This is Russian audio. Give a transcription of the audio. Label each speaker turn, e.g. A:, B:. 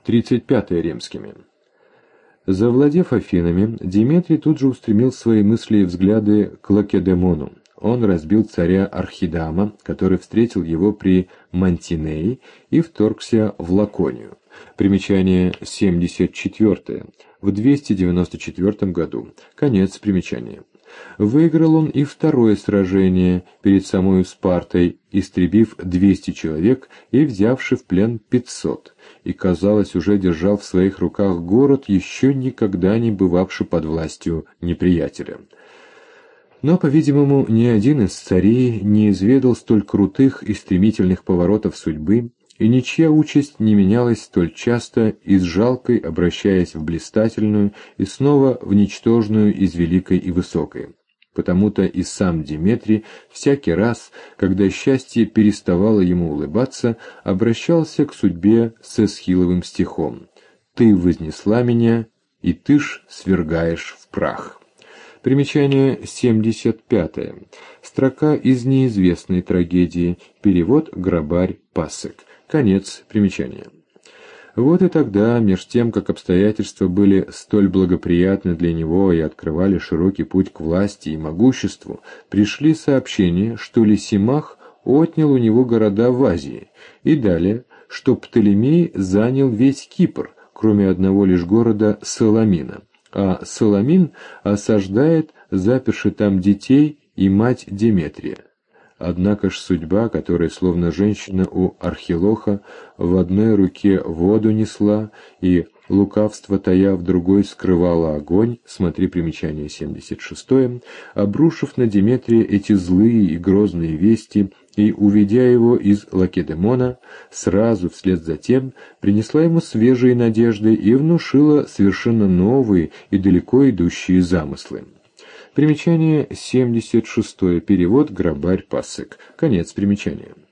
A: 35 римскими. Завладев Афинами, Деметрий тут же устремил свои мысли и взгляды к Лакедемону. Он разбил царя Архидама, который встретил его при Мантинее, и вторгся в Лаконию. Примечание 74. В 294 году. Конец примечания. Выиграл он и второе сражение перед самой Спартой, истребив 200 человек и взявши в плен 500, и, казалось, уже держал в своих руках город, еще никогда не бывавший под властью неприятеля. Но, по-видимому, ни один из царей не изведал столь крутых и стремительных поворотов судьбы, и ничья участь не менялась столь часто, из жалкой обращаясь в блистательную и снова в ничтожную из великой и высокой. Потому-то и сам Деметрий всякий раз, когда счастье переставало ему улыбаться, обращался к судьбе с Эсхиловым стихом: «Ты вознесла меня, и ты ж свергаешь в прах». Примечание 75. Строка из неизвестной трагедии. Перевод Грабарь Пассек. Конец примечания. Вот и тогда, меж тем, как обстоятельства были столь благоприятны для него и открывали широкий путь к власти и могуществу, пришли сообщения, что Лисимах отнял у него города в Азии, и далее, что Птолемей занял весь Кипр, кроме одного лишь города Саламина, а Саламин осаждает, заперши там детей и мать Деметрия. Однако ж судьба, которая, словно женщина у Архилоха, в одной руке воду несла и, лукавство тая, в другой скрывала огонь, смотри примечание 76, обрушив на Деметрия эти злые и грозные вести и, уведя его из Лакедемона, сразу вслед за тем принесла ему свежие надежды и внушила совершенно новые и далеко идущие замыслы. Примечание 76. Перевод Грабарь Пассек. Конец примечания.